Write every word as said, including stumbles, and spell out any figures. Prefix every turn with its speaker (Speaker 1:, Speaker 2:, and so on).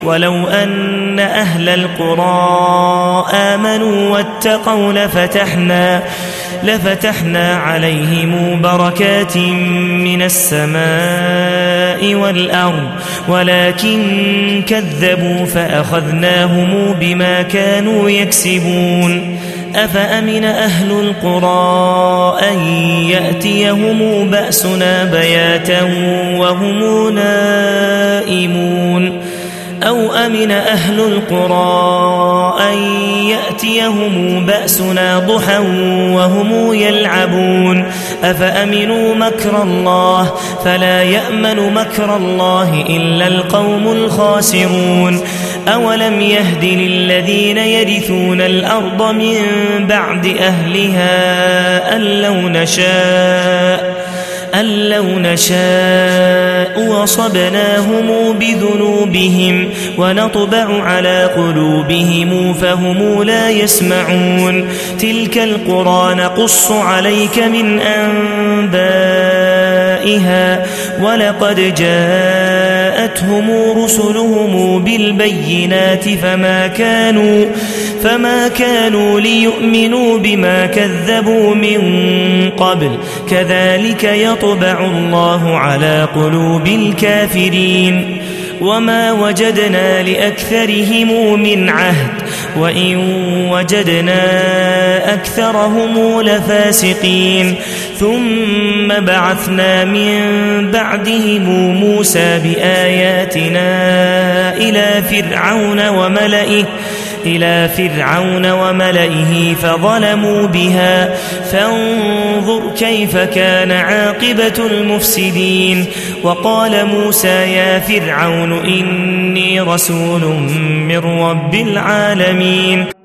Speaker 1: ولو أن أهل القرى آمنوا واتقوا لفتحنا, لفتحنا عليهم بركات من السماء والأرض ولكن كذبوا فأخذناهم بما كانوا يكسبون. أفأمن أهل القرى أن يأتيهم بأسنا بياتا وهم نائمون أو أمن أهل القرى أن يأتيهم بأسنا ضحى وهم يلعبون أفأمنوا مكر الله فلا يأمن مكر الله إلا القوم الخاسرون. أولم يهد للذين يرثون الأرض من بعد أهلها أن لو نشاء أن لو نشاء وصبناهم بذنوبهم ونطبع على قلوبهم فهم لا يسمعون. تلك القرى نقص عليك من أنبائها ولقد جاءتهم رسلهم بالبينات فما كانوا, فما كانوا ليؤمنوا بما كذبوا من قبل كذلك يطبع الله على قلوب الكافرين. وما وجدنا لأكثرهم من عهد وإن وجدنا أكثرهم لفاسقين. ثم بعثنا من بعدهم موسى بآياتنا إلى فرعون وملئه إلى فرعون وملئه فظلموا بها فانظر كيف كان عاقبة المفسدين. وقال موسى يا فرعون إني رسول من رب العالمين.